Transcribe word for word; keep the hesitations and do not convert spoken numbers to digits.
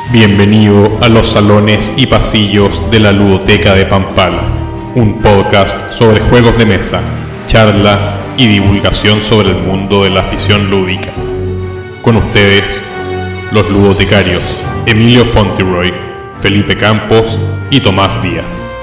Bienvenido a los salones y pasillos de la Ludoteca de Pampala, un podcast sobre juegos de mesa, charla y divulgación sobre el mundo de la afición lúdica. Con ustedes, los ludotecarios Emilio Fontiroy, Felipe Campos y Tomás Díaz.